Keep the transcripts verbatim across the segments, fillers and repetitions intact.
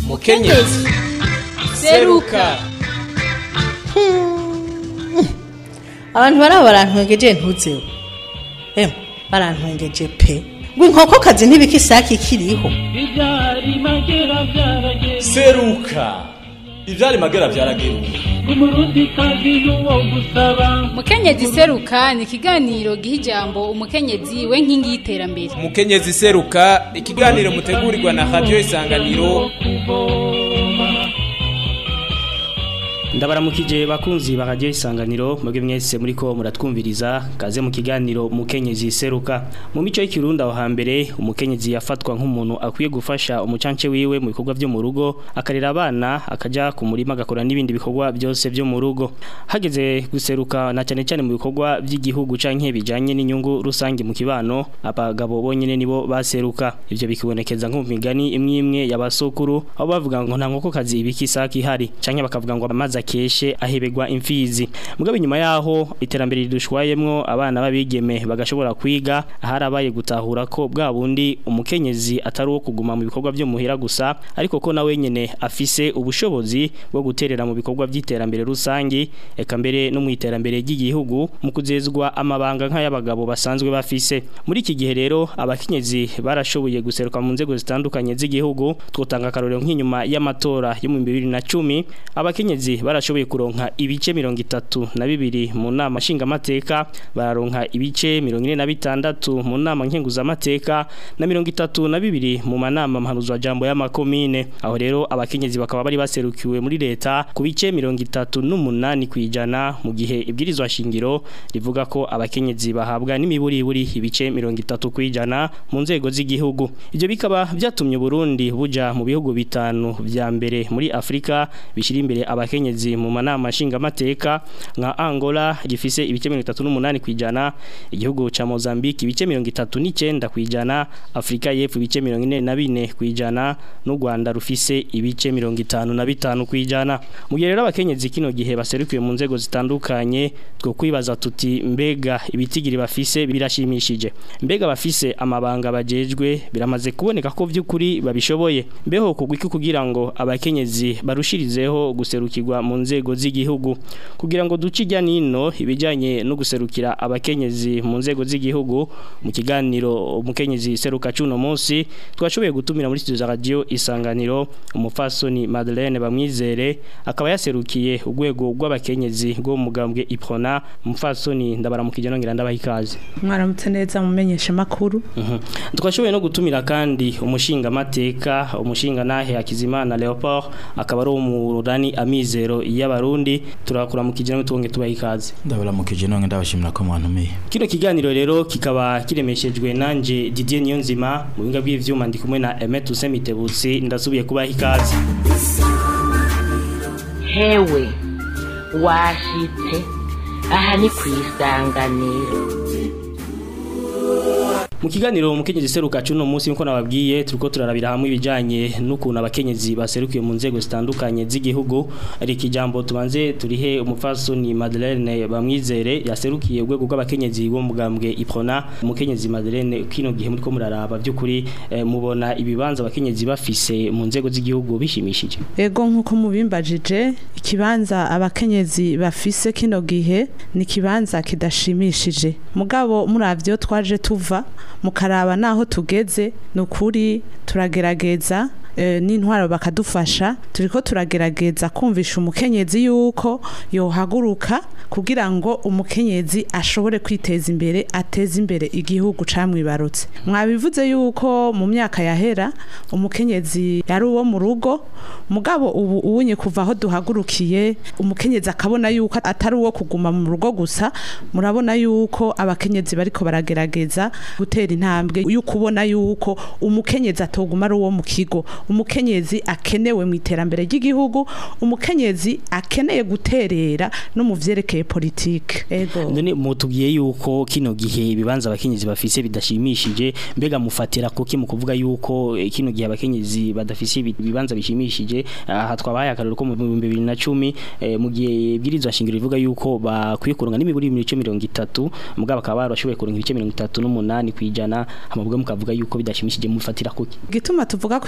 Mukenyezi seruka. Abantu baraba barantwengeje ntutseho. Em, barantwengeje pe. Ngo inkoko kazi ntibikisaki kiriho. Ibyari magera byarage. Seruka. Ivyari magera byarageruka. Umurundi kazi nuwo gusaba. Mukenyezi seruka ni ikiganiro giha ijambo umukenyezi we nkingi y'iterambere. Mukenyezi seruka ikiganiro mutegurirwa na Radio Isanganiro. Ndabaramukije bakunzi ba Radio Isanganiro mwebwe mwese muriko muratwumviriza kaze mu kiganiro mukenyezi seruka. Mu mico y'Ikirundi aho hambere umukenyezi yafatwa nk'umuntu akwiye gufasha umucance wiwe mu bikorwa byo mu rugo, akarera abana, akaja ku murima agakora n'ibindi bikorwa byose byo mu rugo. Hageze guseruka na cyane cyane mu bikorwa by'igihugu canke bijanye n'inyungu rusange mu kibano, abagabo bonyene nibo baseruka. Ivyo bikibonekeza nko mu migani imwe imwe y'abasokuru aho bavuga ngo nta nkoko kazi ibikisaki hari canke bakavuga ngo amazi keshe ahebegwa imfizi. Mugabe nyuma yaho iterambere ridushwayemwo abana babigeme bagashobora kwiga, harabaye gutahura ko bwa bundi umukenyezi atari wo kuguma mu bikorwa byo muhira gusa, ariko ko nawe nyene afise ubushobozi bwo guterera mu bikorwa by'iterambere rusangi, eka mbere no mu iterambere ry'igihugu mu kuzezwa amabanga nk'ay'abagabo basanzwe bafise. Muri iki gihe rero abakenyezi barashoboye guseruka mu nzego zitandukanye z'igihugu. Twotanga akarorero nk'inyuma y'amatora yo mu bibiri na cumi, abakenyezi barashoboye kuronka ibice mirongo itatu na bibiri mu nama nshingamateka, bararonka ibice mirongo ine na bitandatu mu nama nkenguzamateka na mirongo itatu na bibiri mu manama mpanuzwa jambo y'amakomine. Aho rero abakenyezi bakaba bari baserukiwe muri leta ku bice mirongo itatu n'umunani kwijana, mu gihe ibwirizwa shingiro rivuga ko abakenyezi bahabwa n'imiburiburi ibice mirongo itatu kwijana mu nzego z'igihugu. Ivyo bikaba byatumye Burundi buja mu bihugu bitanu vya mbere muri Afrika bishira imbere abakenyezi mu manama nshingamateka, nka Angola gifise ibice mirongo itatu n'umunani kwijana, igihugu ca Mozambique ibice mirongo itatu n'icenda kwijana, Afrika y'Epfo ibice mirongo ine na bine kwijana, n'u Rwanda rufise ibice mirongo itanu na bitanu kwijana. Mu gihe rero abakenyezi kino gihe baserukiye mu nzego zitandukanye, two kwibaza tuti mbega ibitigiri bafise birashimishije, mbega bafise amabanga bajejwe biramaze kuboneka ko vy'ukuri babishoboye, mbeho kugwiki kugira ngo abakenyezi barushirizeho guserukirwa mu nzego z'igihugu. Kugira ngo duce ijya nino ibijyanye no guserukira abakenyezi mu nzego z'igihugu, mu kiganiro umukenyezi seruka cuno munsi twashoboye gutumira muri studio za Radio Isanganiro umufasoni Madeleine Bamwizere, akaba yaserukiye urwego rw'abakenyezi rwo mugambwe Iprona. Umufasoni ndabaramukije nongira ndabaha ikaze. Mwaramutse neza mumenyesha makuru. Mhm. Twashoboye no gutumira kandi umushinga mateka, umushinga nahe Akizimana Leopold, akaba ari umurani amizero y'abarundi. Turakura mu kijana tuwonge tubaha ikaze. Ndabara mu kijana ndabashimira ko mwantumiye. Kino kiganiro rero kikaba kiremeshejwe nanje Didier Niyonzima, mu binga bw'ivyuma ndi kumwe na Emet Usemitebutsi. Ndasubiye kubaha ikaze. Hewe washitse aha ni kwisanganiro. Mu kiganiro umukenyezi seruka cuno munsi nko nababwiye turiko turarabira hamwe ibijanye n'ukuntu abakenyezi baserukiye mu nzego zitandukanye z'igihugu. Ari kijambo tubanze turihe umufasoni Madeleine Bamwizere yaserukiye urwego rw'abakenyezi bo mugambwe Iprona. Umukenyezi Madeleine kino gihe muri ko muraraba by'ukuri eh, mubona ibibanza abakenyezi bafise mu nzego z'igihugu bishimishije. Ego nkuko mubimbajije, ikibanza abakenyezi bafise kino gihe ni kibanza kidashimishije. Mugabo muravyo twaje tuva mukaraba naho tugeze, nukuri turagerageza e, n'intwaro bakadufasha. Turiko turagerageza kumvisha umukenyezi yuko yohaguruka kugira ngo umukenyezi ashobore kwiteza imbere, ateze imbere igihugu camwibarutse. Mwabivuze yuko mu myaka yahera umukenyezi yari uwo mu rugo, mugabo ubu ubunye kuva aho duhagurukiye umukenyezi akabona yuko atari uwo kuguma mu rugo gusa. Murabona yuko abakenyezi bariko baragerageza gutera intambwe y'ukubona yuko umukenyezi atoguma ari uwo mu kigo, umukenyezi akenewe mu iterambere ry'igihugu, umukenyezi akeneye guterera no mu vyerekeye politike. Ego none mutubwiye yuko kino gihe ibibanza abakenyezi bafise bidashimishije, mbega mufatira kuki mu kuvuga yuko kino gihe abakenyezi badafise ibibanza bishimishije? Aha twabaye akarero ko mu bibiri na cumi mu gihe bwirizwa shingiro rivuga yuko bakwiye kuronga n'imiburi ibice mirongo itatu, mugabo bakaba barashoboye kuronga ibice mirongo itatu n'umunani kwijana, hamabwe mukavuga yuko bidashimishije mufatira kuki? Gituma tuvuga ko ivyo biti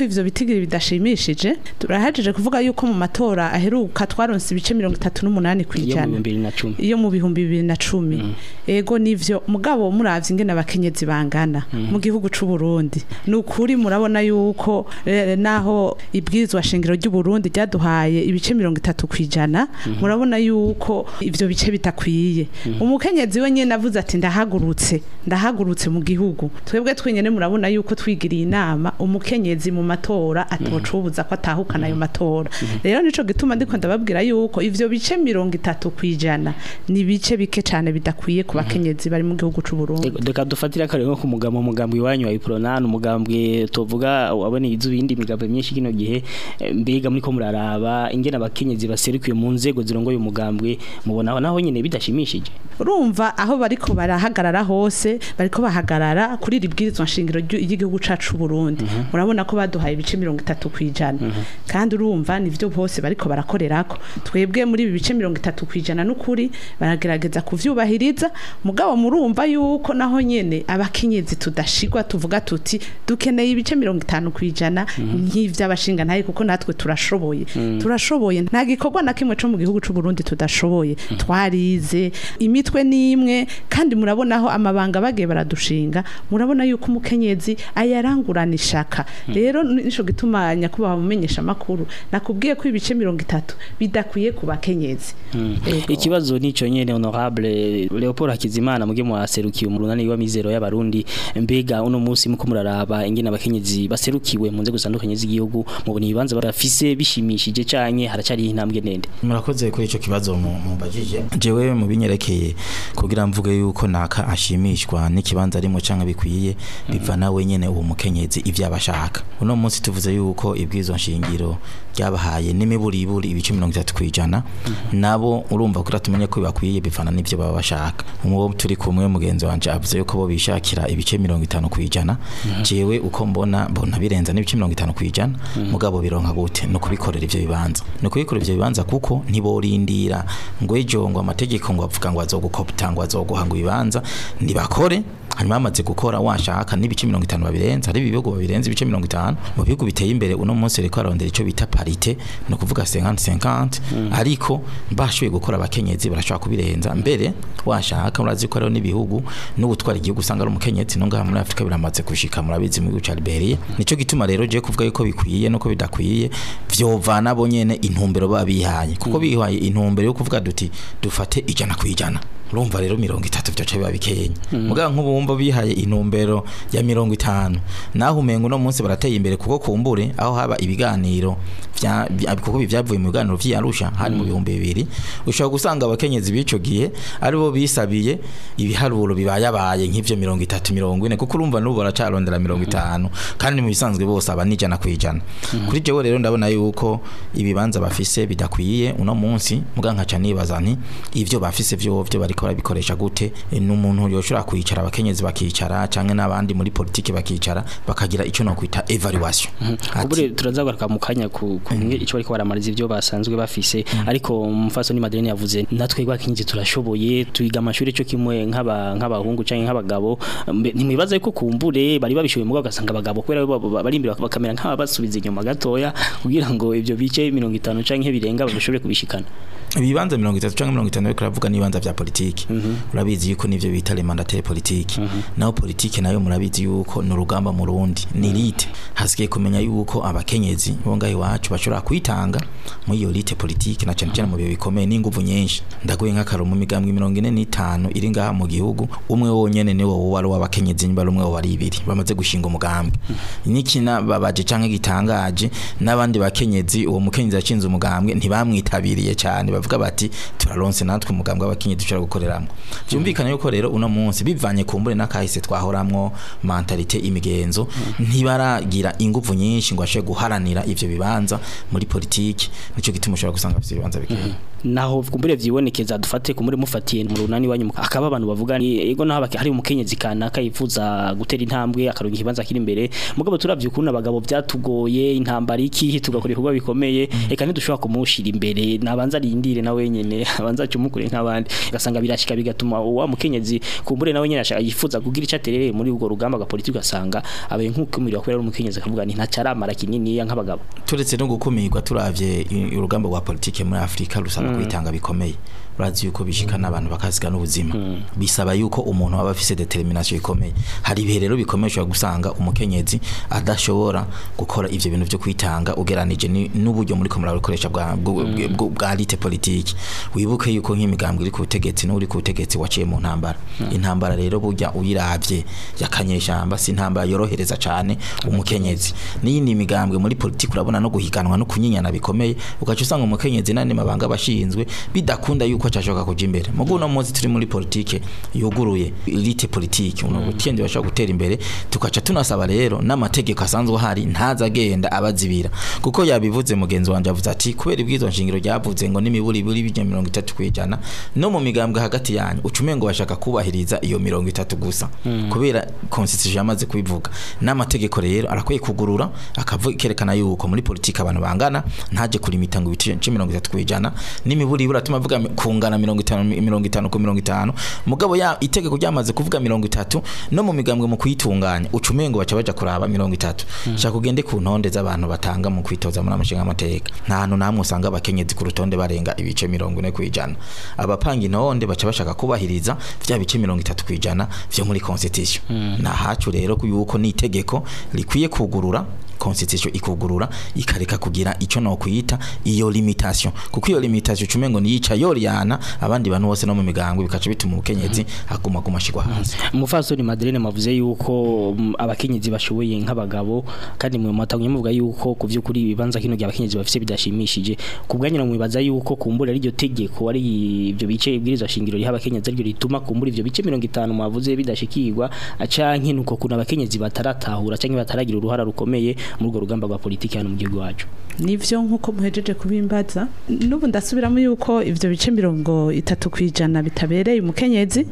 ibitigiri bidashimishije turahejeje kuvuga yuko mu matora aheruka twaronse ibice mirongo itatu n'umunani kwijana iyo mu bihumbi bibiri na cumi mm. ego nivyo mugabo muravye ingene abakenyezi bangana mm. mu gihugu c'u Burundi nukuri murabona yuko e, naho ibwirizwa shingiro ry'u Burundi ryaduhaye ibice mirongo itatu kwijana mm. murabona yuko ivyo bice bitakwiye mm. umukenyezi we nyene avuze ati ndahagurutse ndahagurutse mu gihugu twebwe twenyene murabona yuko twigiriye inama umukenyezi mu matora atocubuza ko atahukana ayo matora rero nico gituma ndiko ndababwira yuko ivyo bice mirongo itatu kwijana ni bice bike cyane bidakwiye ku bakenyezi bari mu gihugu c'u Burundi deka dufatira kare nko ku mugamo umugambwe wanyu wa Ipronan umugambwe tovuga wabone izubindi migambo myinshi kino gihe mbega muri ko muraraba ingena abakenyezi baserukiye mu nzego zirongoye umugambwe mubona naho nyene bidashimishije urumva aho bariko barahagarara hose bariko bahagarara kuri ribwirizwa nshingiro y'igihugu cacu Burundi murabona ko baduhaye ibice mirongo itatu kwijana kandi urumva nivyo bose bariko barakorerako twebwe muri ibi bice mirongo itatu kwijana n'ukuri baragerageza kuvyubahiriza mugabo murumva yuko naho nyene abakenyezi tudashigwa tuvuga tuti dukeneye ibice mirongo itanu kwijana nk'ivyo abashinga ntaye kuko natwe turashoboye turashoboye nta gikorwa na kimwe cyo mu gihugu c'u Burundi tudashoboye twarize imitwe nimwe kandi murabona aho amabanga bagiye baradushinga murabona yuko umukenyezi ayarangurana ishaka rero nico gituma nyakubaha mumenyesha makuru nakubwiye ko ibice mirongo itatu bidakwiye ku bakenyezi ikibazo nico nyene honorable Leopold Hakizimana muge mu aserukiye umurunani wa mizero y'abarundi mbega uno munsi muko muraraba ingene abakenyezi baserukiwe mu nzego zitandukanye z'igihugu mu boni bibanza barafise bishimishije cyane haracari intambwe ndende murakoze kuri ico kibazo mu bajije jewe mu binyerekeye kugira mvuge yuko naka ashimishwa n'ikibanza arimo canke bikwiye biva nawe nyene uwo mukenyezi ivyo abashaka uno munsi tuvuze yuko ibwizo nshingiro ryabahaye n'imiburiburi ibice mirongo itatu kwijana nabo urumva kuri tumenye ko bakwiye bivana n'ivyo baba bashaka umubo turi kumwe mugenzi wanje avuze yuko bo bishakira ibice mirongo itanu kwijana jewe uko mbona mbona birenza n'ibice mirongo itanu kwijana mugabo bironka gute no kubikorera ivyo bibanza no kubikorera ivyo bibanza kuko ntiborindira ngo ejo ngo amategeko ngo avuga ngo azogukopta ngo azoguhanga ibibanza nibakore hanyuma amaze gukora washaka n'ibice mirongo itanu babirenza ari ibihugu babirenza ibice mirongo itanu mu bihugu biteye imbere uno munsi reko arondera ico bita parité no kuvuga cinquante cinquante ariko bashoboye gukora abakenyezi barashaka kubirenza mbere washaka urazi ko rero n'ibihugu n'ubutwara igihugu usanga ari umukenyezi no ngaha muri Afrika biramaze gushika murabizi mu gihugu ca Liberia nico gituma rero je kuvuga yuko bikwiye no ko bidakwiye vyovana bo nyene intumbero babihaye kuko bihaye intumbero yo kuvuga duti dufate ijana kwijana urumva rero mirongo itatu byo biba bikenya muga nk'ubumba bihaye intumbero ya mirongo itanu naho umengo no munsi barateye imbere kuko kumbure aho haba ibiganiro vya kuko bivyavuye mu biganiro vy'Arusha hari mu bihumbi bibiri ushobora gusanga abakenyezi bico gihe aribo bisabiye ibiharuro bibayabaye nk'ivyo mirongo itatu mirongo ine kuko urumva n'ubu baracarondera mirongo itanu kandi mu bisanzwe bose abanijana kwijana kuri jewe rero ndabona yuko ibibanza bafise bidakwiye uno munsi muga nkaca nibaza nti ivyo bafise vyo vyo bari bikoresha gute n'umuntu yoshobora kwicara abakenyezi bakicara canke n'abandi muri politike bakicara bakagira ico no kwita evaluation kubure turazagaruka mu kanya ku kumwe ico bariko baramariza ivyo basanzwe bafise ariko mfaso ni Madeleine yavuze natwe gwakinje turashoboye tuyiga amashuri cyo kimwe nk'aba nk'abahungu canke nk'abagabo ntimwibaza yuko kumbure bari babishoboye mu gasanga abagabo kwera bari imbere bakamera nk'aba basubiza inyuma gatoya kugira ngo ivyo bice mirongo itanu canke birenga bashobore kubishikana ibibanza mirongo itatu canke mirongo itanu ariko ravuga nibanza vya politike urabizi yuko nivyo bita le mandataire politique naho politique nayo murabizi yuko n'urugamba mu Burundi ni elite hasigaye kumenya yuko abakenyezi bongaye wacu bashobora kwitanga mu iyo elite politique na cyane cyane mu bihe bikomeye n'inguvu nyinshi ndagoye nk'akaro mu migambwe mirongo ine n'itanu iri ngaha mu gihugu umwe wonyene niwo wari w'abakenyezi nyimba rumwe wari ibiri bamaze gushinga umugambwe nikina babaje canke gitangaje n'abandi bakenyezi uwo mukenyezi yacinze umugambwe ntibamwitabiriye cyane bavuga bati turaronse natwe umugambwe w'abakenyezi dushobora gukoreramwo byumvikana yuko rero uno munsi bivanye kumbure n'akahise twahoramwo mentalite imigenzo ntibaragira ingufu nyinshi ngo ashe guharanira ivyo bibanza muri politiki nico gituma ushobora gusanga bafite ibibanza bikeye naho kumbure vyibonekeza dufate kumure mufatiye mu runani wanyu akaba abantu bavuga ni ego naho hari umukenyezi kanaka yifuza gutera intambwe akaronka ikibanza kiri imbere mugabo turavyukuna abagabo byatugoye intambara iki tugakora ibikorwa bikomeye eka ntidushobora kumushira imbere nabanza rindi profile na wenyene abanza cyumukure nk'abandi gasanga birashika bigatuma wa mukenyezi kumbure na wenyene ashaka yifuza kugira icaterere muri ubwo rugamba ga politiki gasanga abaye nk'ukumira kubera ari umukenyezi akavuga ni ntacaramara kinini ya nk'abagabo turetse no gukumirwa turavye urugamba rwa politiki muri Afrika rusaba mm. kwitanga bikomeye urazi yuko bishikana abantu bakasiga n'ubuzima mm. bisaba yuko umuntu aba afise determination ikomeye hari ibihe rero bikomeye cyo gusanga umukenyezi adashobora gukora ivyo bintu byo kwitanga ugeranije n'uburyo muri komara rukoresha bwa bwa lite politiki wibuke yuko nk'imigambwe iri ku butegetsi n'uri ku butegetsi waciye mu ntambara mm. intambara rero burya uyiravye yakanyeshamba si intambara yorohereza cyane umukenyezi n'iyindi imigambwe muri politiki urabona no guhiganwa no kunyinyana bikomeye ugaca usanga umukenyezi nane mabanga bashinzwe bidakunda yuko cyashoka kuja imbere mugo no munsi turi muri politike yuguruye elite politike uno gutende bashaka gutera imbere tukaca tunasaba rero n'amategeko asanzwe hari ntaza agenda abazibira kuko yabivuze mugenzi wanje avuze ati kubera ibwizo nshingiro ryavuze ngo nimiburi buri bijya mirongo itatu kwijana no mu migambwe hagati yanyu ucume ngo bashaka kubahiriza iyo mirongo itatu gusa mm. kubera constitution yamaze kubivuga n'amategeko rero arakwiye kugurura akavukerekana yuko muri politike abantu bangana ntaje kulimita ngo ibice mirongo itatu kwijana nimiburi bura tumavuga kungana mirongo itanu mirongo itanu ku mirongo itanu mugabo ya itegeko ryamaze kuvuga mirongo itatu no mu migambwe mu kuyitunganya ucume ngo baca baja kuraba mirongo itatu mm. shaka kugende ku ntonde z'abantu batanga mu kwitoza muri amashinga amateka nta hantu namwe usanga abakenyezi ku rutonde barenga ibice mirongo ine kwijana abapanga intonde baca bashaka kubahiriza vya bice mirongo itatu kwijana vyo muri constitution mm. na hacu rero yuko ni itegeko likwiye kugurura constitution ikugurura ikareka kugira ico no kuyita iyo limitation kuko iyo limitation cumengo ni yica yoriyana abandi bantu bose no mu migangwe bikaca bituma umukenyezi aguma kumashigwa hanze umufasoni Madeleine mavuze yuko abakenyezi bashoboye nk'abagabo kandi mu matagwe muvuga yuko kuvyukuri ibibanza kino gihe abakenyezi bafise bidashimishije kubwanyira mu bibaza yuko kumbura ari ryo tegeko ari ibyo bice ibwiriza shingiro riha abakenyezi ari ryo rituma kumbura ivyo bice mirongo itanu mavuze bidashikirwa acanke nuko kuna abakenyezi bataratahura canke bataragira uruhara rukomeye muri urwo rugamba rwa politiki hano mu gihugu wacu nivyo nkuko muhejeje kubimbaza nubu ndasubiramo yuko ivyo bice mirongo itatu kwijana bitabereye umukenyezi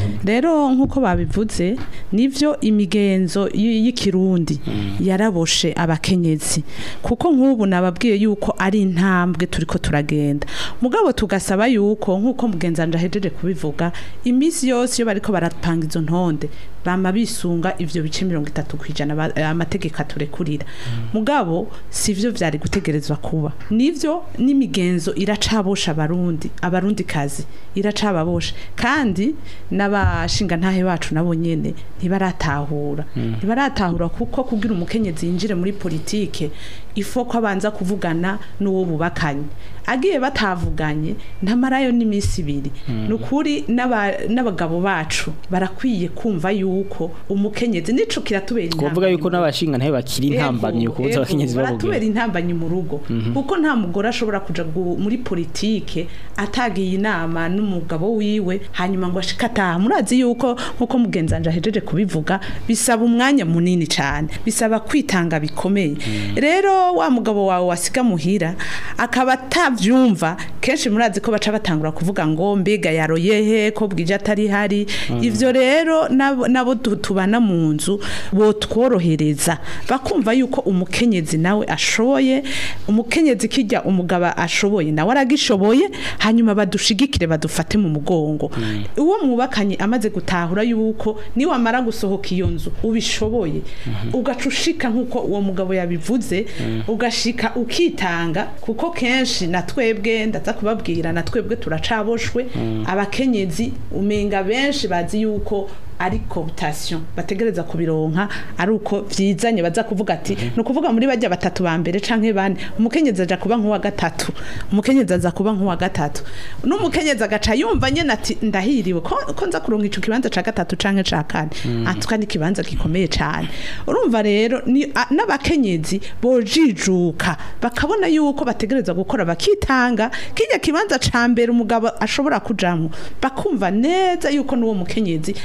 rero nkuko babivuze nivyo imigenzo y'ikirundi mm. yaraboshe abakenyezi kuko nkubu nababwiye yuko ari intambwe turiko turagenda mugabo tugasaba yuko nkuko mugenzanje ahejeje kubivuga imisi yose yo bariko barapanga izo ntonde bama bisunga ivyo bice mirongo itatu kwijana amategeko aturekurira mm. mugabo sivyo vyari gutegerezwa kuba nivyo n'imigenzo iracabosha abarundi abarundi kazi iracababosha kandi n'abashinga ntahe bacu nabo nyene ntibaratahura mm. ntibaratahura kuko kugira umukenyezi yinjire muri politike ifo ko abanza kuvugana n'uwo bubakanye agiye batavuganye ntamarayo n'imisi ibiri mm. nukuri n'abagabo bacu barakwiye kumva yuko umukenyezi nico kiratubera intambwe kuvuga yuko n'abashinga ntahe bakiri intambamye kubuza abakenyezi bavuga baratubera intambamye mu rugo mm -hmm. kuko nta mugore ashobora kuja muri politike atagiye inama n'umugabo wiwe hanyuma ngo ashikata murazi yuko nkuko mugenzanje ahejeje kubivuga bisaba umwanya munini cyane bisaba kwitanga bikomeye mm. rero wa mugabo wawe wasiga muhira akaba atavyumva kenshi murazi ko baca batangura kuvuga ngo mbega yaroyehe ko bwije atari hari mm. ivyo rero nabo, nabo tubana mu nzu bo tworohereza bakumva yuko umukenyezi nawe ashoboye umukenyezi kijya umugaba ashoboye nawe aragishoboye hanyuma badushigikire badufate mu mugongo mm. uwo mwubakanye amaze gutahura yuko ni wamara gusohoka iyo nzu ubishoboye mm -hmm. ugacushika nkuko uwo mugabo yabivuze mm. ugashika ukitanga kuko kenshi natwebwe ndaza kubabwira natwebwe turacaboshwe mm. abakenyezi umenga benshi bazi yuko ari cooptation bategereza kubironka ari uko vyizanye baza kuvuga ati mm -hmm. no kuvuga muri bajya batatu ba mbere canke bane umukenyezi aja kuba nkuwa gatatu umukenyezi aza kuba nkuwa gatatu n'umukenyezi agaca yumva nyene ati ndahiriwe ko, ko nza kuronka ico kibanza ca gatatu canke ca kane mm -hmm. atwa ni kibanza gikomeye cyane urumva rero ni n'abakenyezi bojijuka bakabona yuko bategereza gukora bakitanga kijya kibanza ca mbere umugabo ashobora kujamwo bakumva neza yuko nuwo mukenyezi ashobora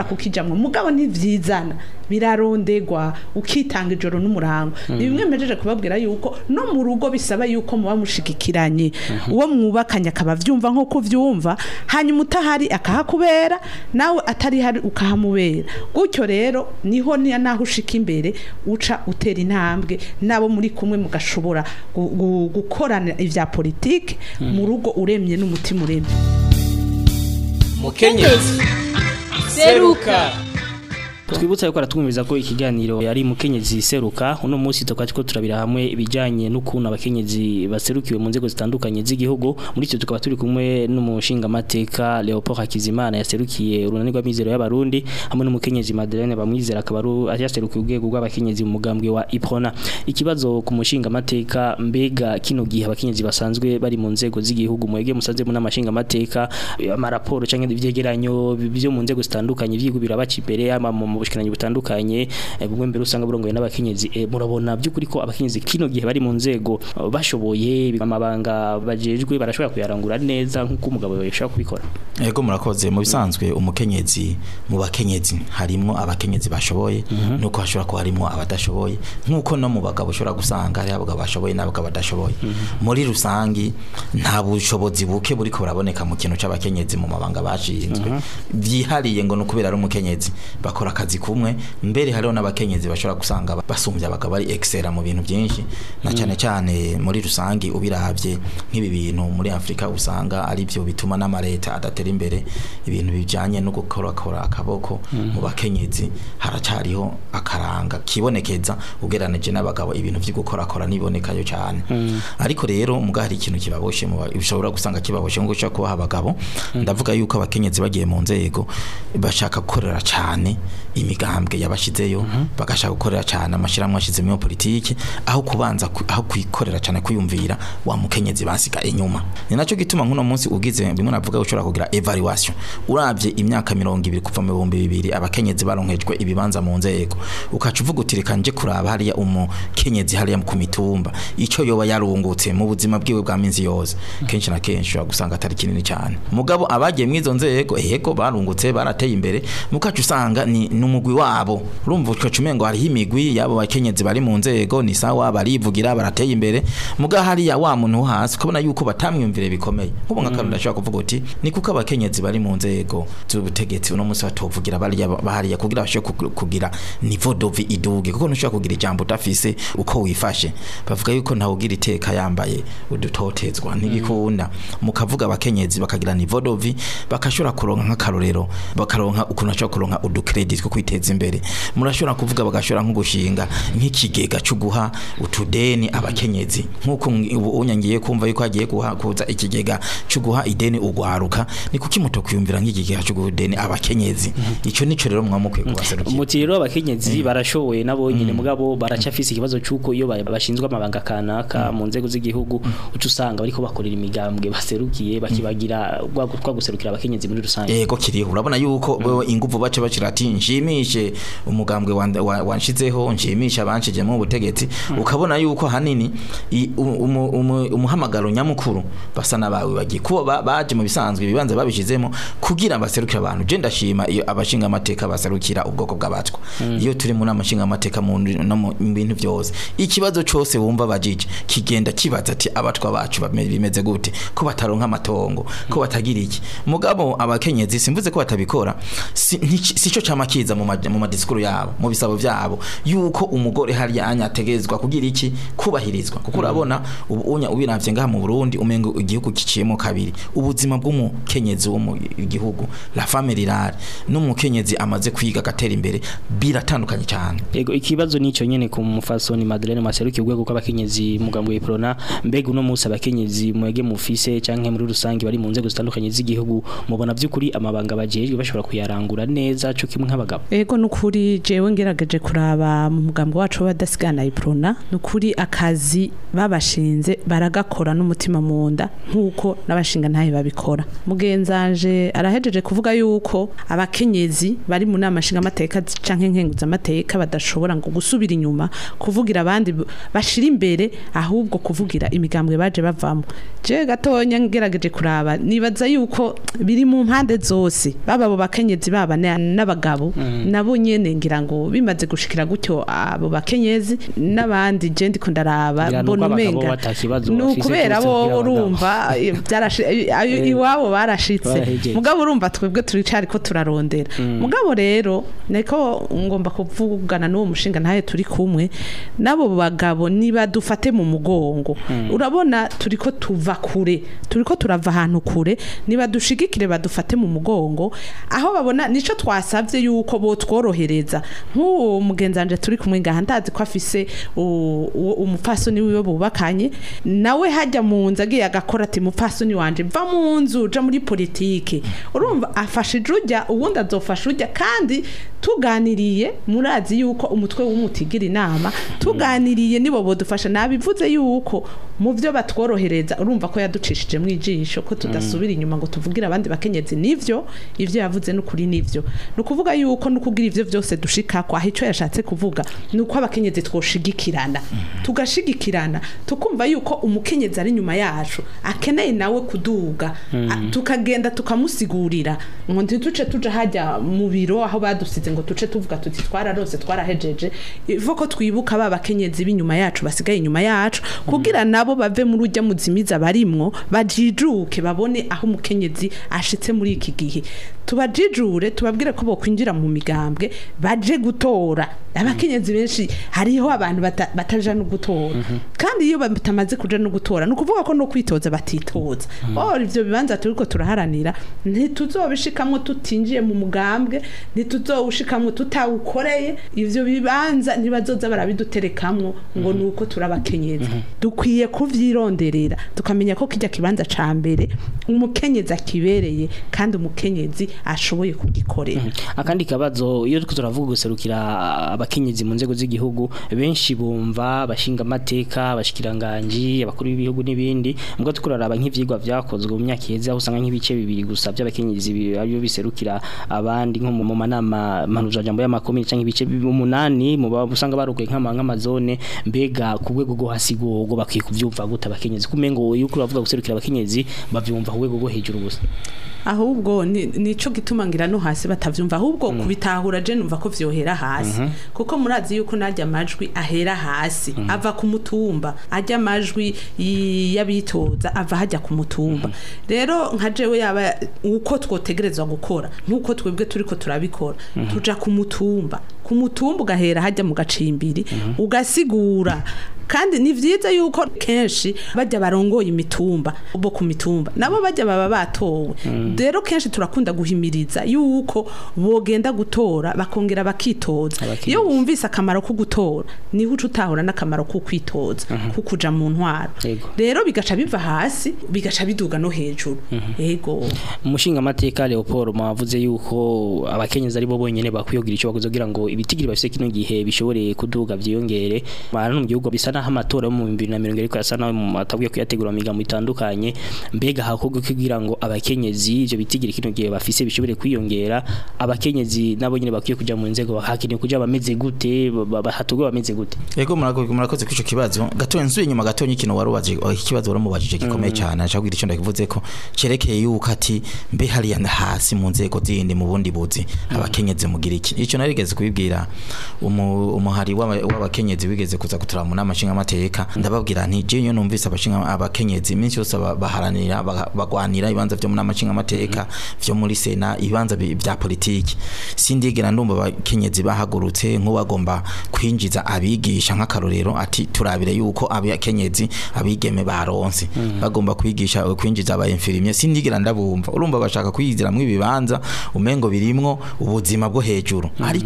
urashobora kukijamwo mugabo ntivyizana birarondegwa ukitanga ijoro n'umurango ni bimwe mejeje kubabwira yuko no mu rugo bisaba yuko muba mushigikiranye uwo mwubakanye akaba vyumva nko kuvyumva hanyuma utahari akahakubera nawe atari hari ukahamubera gutyo rero niho niya naho ushika imbere uca utera intambwe nabo muri kumwe mugashobora gukorana ivya politike mu rugo uremye n'umutima uremye. Mukenyezi seruka. Twibutsa yuko aratwumviza ko ikiganiro yari mukenyezi seruka uno munsi tukatiko turabira hamwe ibijanye n'ukuntu abakenyezi baserukiwe mu nzego zitandukanye z'igihugu muri cyo tukaba turi kumwe n'umushinga mateka Leopold Hakizimana yaserukiye urunanirwa mizero y'abarundi hamwe n'umukenyezi Madeleine bamwizera akabaru yaserukiye ubwego bw'abakenyezi mu mugambwe wa Iprona. Ikibazo ku mushinga mateka mbega kino gihe abakenyezi basanzwe bari mu nzego z'igihugu mwege musanze mu namashinga mateka amaraporo canke ivyegeranyo byo mu nzego zitandukanye vyigubira baci imbere ama mu bushikiranye butandukanye bumwe mbere usanga burongoye n'abakenyezi e, murabona by'ukuri ko abakenyezi kino gihe bari mu nzego bashoboye amabanga bajejwe barashobora kuyarangura neza nkuko umugabo yashaka kubikora. Yego murakoze mu bisanzwe umukenyezi mu bakenyezi harimo abakenyezi bashoboye mm -hmm. nuko hashobora ko harimo abadashoboye nkuko no mu bagabo ushobora gusanga ari abagabo bashoboye n'abagabo badashoboye mm -hmm. muri rusangi nta bushobozi buke buri ko buraboneka mu kintu c'abakenyezi mu mabanga bashinzwe mm -hmm. vyihariye ngo no kubera ari umukenyezi bakora akazi kumwe mbere hariho n'abakenyezi bashobora gusanga basumbya abagabo bari excella mu bintu byinshi na cyane cyane muri rusangi ubiravye nk'ibi bintu muri Afrika usanga ari byo bituma n'amareta adatera imbere ibintu bijanye no gukora kora akaboko mu bakenyezi haracariho akaranga kibonekeza ugeranije n'abagabo ibintu byo gukora kora nibonekayo cyane ariko rero mugari ikintu kibaboshe mu bishobora gusanga kibaboshe ngo cyo kuba abagabo ndavuga yuko abakenyezi bagiye mu nzego bashaka gukorera cyane imigambwe yabashizeyo uh -huh. bagashaka gukorera cyane amashiramwe ashizemo politike aho kubanza ku, aho kwikorera cyane kuyumvira wa mukenyezi basiga inyuma ni naco gituma nkuno munsi ugize bimwe navuga ushobora kugira evaluation uravye imyaka mirongo ibiri kuva mu bihumbi bibiri abakenyezi baronkejwe ibibanza mu nzego ukaca uvuga uti reka nje kuraba hariya umukenyezi hariya mu mitumba ico yoba yarungutse mu buzima bwiwe bwa minzi yose kenshi na kenshi gusanga atari kinini cyane mugabo abagiye mwizo nzego eheko barungutse barateye imbere mukaca usanga ni numugwi wabo urumva ukacumengo hari imigwi yabo bakenyezi bari mu nzego ni sawa barivugira barateye imbere muga hari ya wa muntu hasi ukabona yuko batamwumvire bikomeye nkubo nka Karunda ashaka kuvuga uti ni kuko abakenyezi bari mu nzego z'ubutegetsi uno munsi batovugira bari bahariya kugira bashe kugira niveau dovi iduge kuko ntushaka kugira ijambo utafise uko wifashe bavuga yuko ntawe ugira iteka yambaye udutotezwa ntibikunda mukavuga abakenyezi bakagira niveau dovi bakashora kuronka nk'akarorero bakaronka ukuntu ashaka kuronka udukredit ko kwiteza imbere murashobora kuvuga bagashora nko gushinga nk'ikigega cyo guha utudeni abakenyezi nkuko unyangiye kumva yuko agiye guha kuza ikigega cyo guha ideni ugwaruka ni kuki muto kwiyumvira nk'ikigega cyo guha ideni abakenyezi ico nico rero mwamukwiye kubaserukira umuti rero abakenyezi barashoboye nabo nyine mugabo baracafise ikibazo cyuko iyo bashinzwe amabanga kanaka mu nzego z'igihugu ucu usanga bariko bakorera imigambwe baserukiye bakibagira kwa guserukira abakenyezi muri rusange yego kiriho urabona yuko wewe inguvu bace bacira ati njimishe umugambwe wanshizeho njimisha abanshije mu butegetsi ukabona yuko hanini umuhamagaro nyamukuru basa nabawe bagiye kuba baje mu bisanzwe bibanze babishizemo kugira baserukira abantu je ndashima iyo abashinga amateka baserukira ubwoko bw'abatwa iyo turi mu namashinga amateka mu bintu byose ikibazo cyose wumva bajije kigenda kibaza ati abatwa bacu bimeze gute ko bataronka amatongo ko batagira iki mugabo abakenyezi simvuze ko batabikora sico cyamakiza mu mu madiskuru yabo mu bisabo byabo yuko umugore hari anyategezwa kugira iki kubahirizwa kuko urabona ubu unya ubiravye ngaha mu Burundi umengo igihugu kiciyemo kabiri ubuzima bw'umukenyezi wo mu gihugu la femme rurale n'umukenyezi amaze kwiga gatera imbere biratandukanye cyane yego ikibazo nico nyene ku mufasoni Madeleine Maseruki ugwego kw'abakenyezi mugambwe Iprona mbega uno musa abakenyezi mwege mufise canke muri rusangi bari mu nzego zitandukanye z'igihugu mubona by'ukuri amabanga bajejwe bashobora kuyarangura neza cyo kimwe nk'abagabo n'abagabo ego nukuri jewe ngerageje kuraba mu mugambo wacu w'abadasigana iprona nukuri akazi babashinze baragakora n'umutima mu nda nkuko n'abashinga ntaye babikora mugenzanje arahejeje kuvuga yuko abakenyezi bari mu nama nshinga amateka canke nkenguza amateka badashobora ngo gusubira inyuma kuvugira abandi bashira imbere ahubwo kuvugira imigambwe baje bavamo je gatonya ngerageje kuraba nibaza yuko biri mu mpande zose baba abo bakenyezi baba n'abagabo mm. nabo nyene ngira ngo bimaze gushikira gutyo abo bakenyezi n'abandi je ndiko ndaraba mbona umenga nukubera bo urumva iwabo barashitse mugabo urumva twebwe turicari ko turarondera mm. mugabo rero neko ngomba kuvugana n'uwo mushinga ntaye turi kumwe nabo bagabo niba dufate mu mugongo mm. urabona turiko tuva kure turiko turava ahantu kure niba dushigikire badufate mu mugongo aho babona nico twasavye yuko bo tworohereza nk'uwo mugenzanje turi kumwe ngaha ndazi ko afise umupfasoni wiwe bubakanye nawe hajya mu nzu agiye agakora ati mupfasoni wanje va mu nzu uja muri politike urumva afashije ujya uwundi azofasha ujya kandi tuganiriye murazi yuko umutwe w'umutigira inama tuganiriye nibo bodufasha nabivuze yuko mu byo batworohereza urumva ko yaducishije mu ijisho ko tudasubira inyuma ngo tuvugira abandi bakenyezi nivyo ivyo yavuze n'ukuri nivyo nukuvuga yuko nukugira ivyo byose dushika kwa hico yashatse kuvuga nuko abakenyezi twoshigikirana tugashigikirana tukumva yuko umukenyezi ari nyuma yacu akeneye nawe kuduga tukagenda tukamusigurira ngo ntituce tuja hajya mu biro aho badusize ngo tuce tuvuga tuti twararose twarahejeje ivo ko twibuka ba bakenyezi b'inyuma yacu basigaye inyuma yacu kugira nabo bave muri ujya muzimiza barimwo bajijuke babone aho umukenyezi ashitse muri iki gihe tubajijure tubabwire ko bo kwinjira mu migambwe baje gutora abakenyezi benshi hariho abantu bata, bataja no gutora mm -hmm. kandi iyo batamaze kuja no gutora no kuvuga ko no kwitoza batitoza mm -hmm. oh ivyo bibanza turiko turaharanira ntituzobishikamwe tutinjiye mu mugambwe ntituzowushikamwe tutawukoreye ivyo bibanza ntibazoza barabiduterekamwo ngo mm -hmm. nuko turabakenyezi mm -hmm. dukwiye kuvyironderera tukamenya ko kijya kibanza ca mbere umukenyezi akibereye kandi umukenyezi ashoboye kugikorera mm -hmm. akandi kabazo iyo turavuga guserukira abakenyezi mu nzego z'igihugu benshi bumva bashinga amateka bashikiranganje abakuru b'ibihugu n'ibindi mbwo tukuraraba nk'ivyigwa vyakozwe mu myaka iheze aho usanga nk'ibice bibiri gusa by'abakenyezi ariyo biserukira abandi nko mu manama manuja jambo y'amakomine canke ibice umunani mu usanga barukuye nk'ama nk'amazone mbega ku rwego rwo hasigurwa bakwiye kuvyumva gute abakenyezi kumengo yuko uravuga guserukira abakenyezi bavyumva ku rwego rwo hejuru gusa ahubwo nico gituma ngira no hasi batavyumva ahubwo mm. kubitahura je numva ko vyohera hasi mm -hmm. kuko murazi yuko najya amajwi ahera hasi mm -hmm. ava ku mutumba ajya amajwi yabitoza ava hajya ku mutumba mm -hmm. rero nka jewe yaba uko twotegerezwa gukora nkuko twebwe turiko turabikora mm -hmm. tuja ku mutumba ku mutumba ugahera hajya mu gacimbiri mm -hmm. ugasigura kandi ni vyiza yuko kenshi bajya barongoye imitumba bo ku mitumba nabo bajya baba batowe rero mm. kenshi turakunda guhimiriza yuko bogenda gutora bakongera bakitoza iyo wumvise akamaro ko gutora niho utahura n'akamaro ko kwitoza uh -huh. kukuja mu ntwaro rero bigaca biva hasi bigaca biduga no hejuru yego uh -huh. umushinga amateka Leopold mwavuze yuko abakenyezi ari bo bonyene bakwiyogira ico bakuzogira ngo ibitigiri bafise kino gihe bishobore kuduga vyiyongere bana mu gihugu bisa naho amatora mu bibiri na mirongo irindwi yasa naho matabwiye kuyategura migambo itandukanye mbega hakorwa kugira ngo abakenyezi ivyo bitigiri kino gihe bafise bishobore kwiyongera abakenyezi nabo nyine bakwiye kuja mu nzego bakakine kuja bameze gute bahatugwe bameze gute yego murakoze murakoze kwico kibazo gato nsuye nyuma gato nyikino warubaje ikibazo waramubajije gikomeye mm. cyane acha kugira ico ndakivuze ko cerekeye yuko ati mbe hari ya hasi mu nzego zindi mu bundi buzi mm. abakenyezi mugira iki ico narigeze kubibwira umuhari w'abakenyezi wigeze kuza kutura mu nama amateka ndababwira nti je nyo numvise abashinga abakenyezi iminsi yose baharanira bagwanira ibanza byo mu namashinga amateka vyo muri sena ibanza bya politiki sindigera ndumva abakenyezi bahagurutse nko bagomba kwinjiza abigisha nk'akarorero ati turabire yuko abakenyezi abigeme baronse bagomba kwigisha kwinjiza aba infirmier sindigera ndabumva urumva bashaka kwizira mu ibibanza umengo birimwo ubuzima bwo hejuru ariko umukenyezi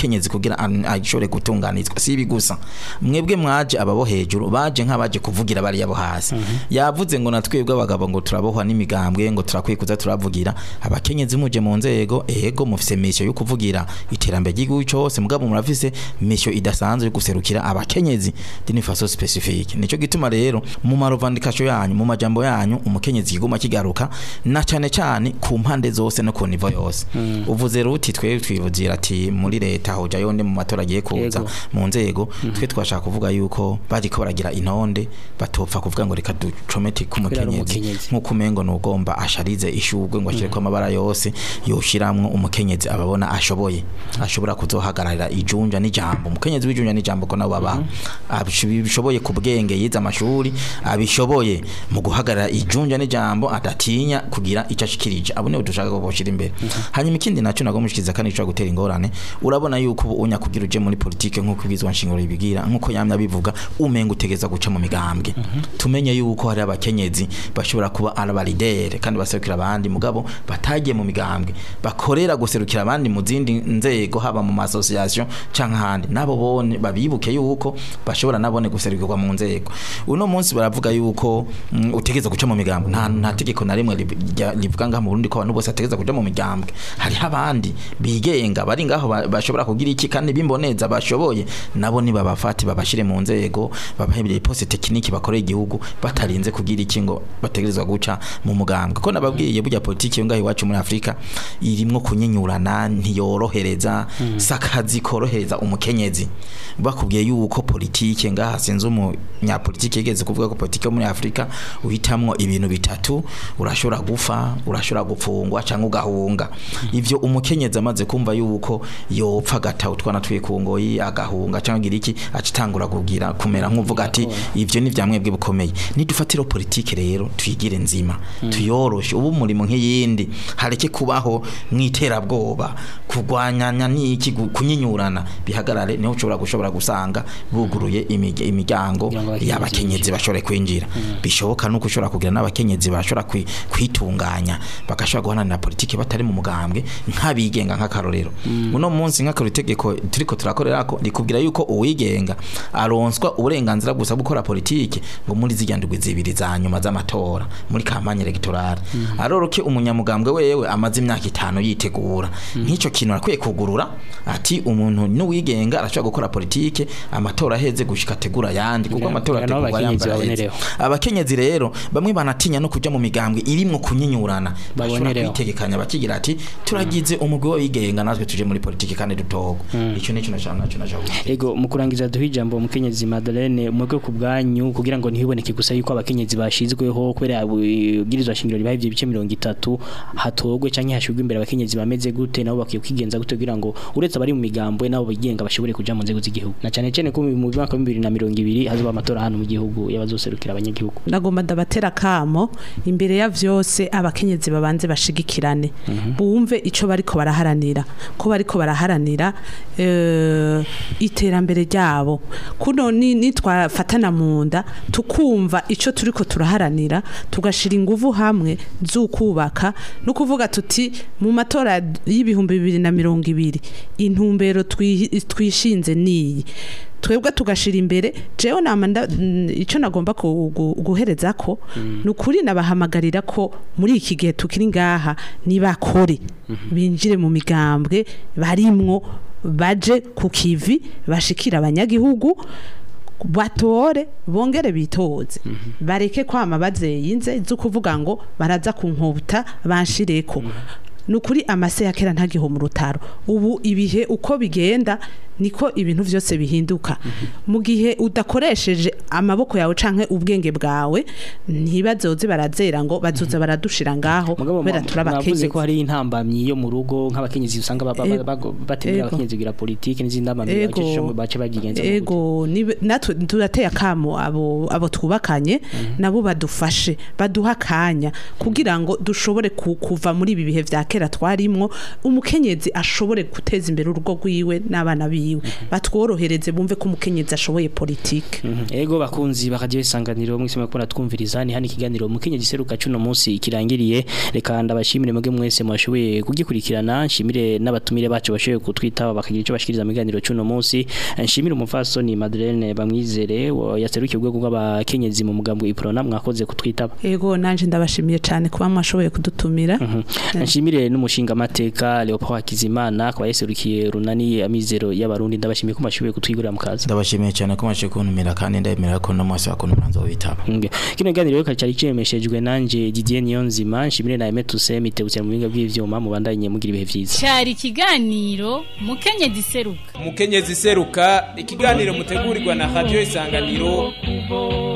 umukenyezi kugira ashobore gutunganizwa si ibi gusa mwebwe mwaje ababo hejuru baje nk'abaje kuvugira bari yabo hasi yavuze ngo natwebwe abagabo ngo turabohwa n'imigambwe ngo turakwikuza turavugira abakenyezi muje mu nzego ego mufise mission yo kuvugira iterambere ry'igihugu cyose mugabo murafise mission idasanzwe yo guserukira abakenyezi d'une façon spécifique nico gituma rero mu marovandikasho yanyu mu majambo yanyu umukenyezi kiguma kigaruka na cyane cyane ku mpande zose no ku nivo yose mm. uvuze ruti twe twivuzira ati muri leta hoja yonde mu matora agiye kuza mu nzego mm -hmm. twe twashaka kuvuga yuko bagiko baragira intonde batopfa kuvuga ngo reka ducomete ku mukenyezi nkuko umengo nugomba asharize ishugwe ngo ashire mm. ko amabara yose yoshiramwo umukenyezi ababona ashoboye ashobora kuzohagararira ijunja n'ijambo umukenyezi w'ijunja n'ijambo ko nabo baba abishoboye ku bwenge yiza amashuri abishoboye mu guhagarara ijunja n'ijambo adatinya kugira icyo ashikirije abone udushaka ko boshira imbere hanyuma ikindi naco nago mushikiza kandi cyo gutera ingorane urabona yuko unya kugira uje muri politike nkuko bizwa nshingiro bigira nkuko yamya bivuga umenga utegeza guca mu migambwe tumenye yuko hari abakenyezi bashobora kuba arabalidere kandi baserukira abandi mugabo batagiye mu migambwe bakorera guserukira abandi mu zindi nzego haba mu association canke handi nabo bone babibuke yuko bashobora nabone guserukirwa mu nzego uno munsi baravuga yuko mm, utegeza guca mu migambwe nta nta tegeko na rimwe livuga nga mu Burundi ko abantu bose ategeza kuja mu migambwe hari abandi bigenga bari ngaho bashobora kugira iki kandi bimboneza bashoboye nabo ni babafati babashire mu nzego babahebye poste technique bakoreye igihugu batarinze kugira iki ngo bategerezwa guca mu mugambwe ko nababwiye burya politiki yo ngaho iwacu muri Afrika irimwo kunyinyurana ntiyorohereza mm. sakazi korohereza umukenyezi bakubwiye yuko politiki ngaha sinze umunya politiki yegeze kuvuga ko politiki yo muri Afrika uhitamwo ibintu bitatu urashobora gufa urashobora gupfungwa cyangwa ugahunga ivyo umukenyezi amaze kumva yuko yopfa gata utwana twikungoyi agahunga cyangwa gira iki acitangura kugira kumera nk'uvuga ati ivyo ni vyamwebwe bukomeye nidufatira politiki rero twigire nzima tuyoroshe ubu murimo nk'iyindi hareke kubaho mwiterabwoba kugwanyanya niki kunyinyurana bihagarare niho ushobora gushobora gusanga buguruye imiryango y'abakenyezi bashobora kwinjira bishoboka nuko ushobora kugira n'abakenyezi bashobora kwitunganya bakashobora guhanana politiki batari mu mugambwe nk'abigenga nk'akarorero uno munsi nk'akaritegeko turiko turakorerako ndikubwira yuko uwigenga aronswa uburenganzira gusa gukora politiki ngo muri zijyandugwe zibiri za nyuma z'amatora muri kampanye electorale aroroke umunyamugambwe wewe amaze imyaka itanu yitegura nk'ico kintu arakwiye kugurura ati umuntu n'uwigenga arashobora gukora politiki amatora aheze gushika tegura yandi kuko amatora ategurwa yambara abakenyezi rero bamwe banatinya no kuja mu migambwe irimwo kunyinyurana bashobora kwitegekanya bakigira ati turagize umugwi w'igenga natwe tuje muri politiki kandi dutogo ico nico nashaka naco najaho ego mukurangiza duha ijambo umukenyezi Madeleine mwebwe ku bwanyu kugira ngo ntiboneke gusa yuko abakenyezi bashizweho kubera ubwirizwa shingiro ribahivye ibice mirongo itatu hatogwe canke hashugwe imbere abakenyezi bameze gute nabo bakiye kwigenza gute kugira ngo uretse abari mu migambwe nabo bigenga bashobore kuja mu nzego z'igihugu na cyane cyane ko mu mwaka wa bibiri na mirongo ibiri hazoba amatora hano mu gihugu yabazoserukira abanyagihugu nagomba ndabatera kamo imbere ya vyose abakenyezi babanze bashigikirane mm -hmm. bumve ico bariko baraharanira ko bariko baraharanira uh, iterambere ryabo kuno ni nitwafatana munda tukumva ico turiko turaharanira tugashira inguvu hamwe zukubaka no kuvuga tuti mu matora y'ibihumbi bibiri na mirongo ibiri intumbero twishinze niyi twebwe tugashira imbere jewe namanda ico nagomba guhereza ko mm. nukuri nabahamagarira ko muri iki gihe tukiri ngaha nibakore mm -hmm. binjire mu migambwe barimwo baje ku kivi bashikira abanyagihugu batore bongere bitoze mm -hmm. bareke kwama bazeyinze zo kuvuga ngo baraza kunkobuta banshireko mm -hmm. nukuri amase yakera ntagiho mu rutaro ubu ibihe uko bigenda niko ibintu vyose bihinduka mm -hmm. mu gihe udakoresheje amaboko yawe canke ubwenge bwawe ntibazoze barazera ngo bazoza baradushira ngaho kubera turabakenyezi ko hari intambamyi yo mu rugo nk'abakenyezi usanga batemera abakenyezi gira politike n'izindi ntambamyi bacisho bace bagigenza ego natwe turateye akamo abo abo twubakanye mm -hmm. nabo badufashe baduha kanya kugira ngo dushobore kuva muri ibi bihe vya kera twarimwo umukenyezi ashobore guteza imbere urugo rwiwe n'abana biwe wiwe batworohereze bumve ko umukenyezi ashoboye politike ego bakunzi bakagiye isanganiro mwese mukora twumviriza ni hani kiganiro umukenyezi seruka cuno munsi kirangiriye reka ndabashimire muge mwese mwashoboye kugikurikirana nshimire n'abatumire bacu bashoboye kutwitaba bakagira ico bashikiriza mu kiganiro cuno munsi nshimire umufasoni Madeleine Bamwizere yaserukiye ubwego bw'abakenyezi mu mugambo iprona mwakoze kutwitaba ego nanje ndabashimiye cyane kuba mwashoboye kudutumira nshimire n'umushinga mateka Leopold Hakizimana kwa yaserukiye runani amizero y'abarundi ndabashimiye ko mwashoboye kutwigurira mukaza ndabashimiye cyane ko mwashoboye kuntumira kandi ndemera ko no mwase bakonu mwanzo witaba kino kiganiro kacari cemeshejwe nanje Didier Niyonzima nshimire na Aime Tuse mitebutse mu binga bw'ivyuma mubandanye mugira ibihe vyiza cyari kiganiro mukenyezi seruka umukenyezi seruka ikiganiro mutegurirwa na radio Isanganiro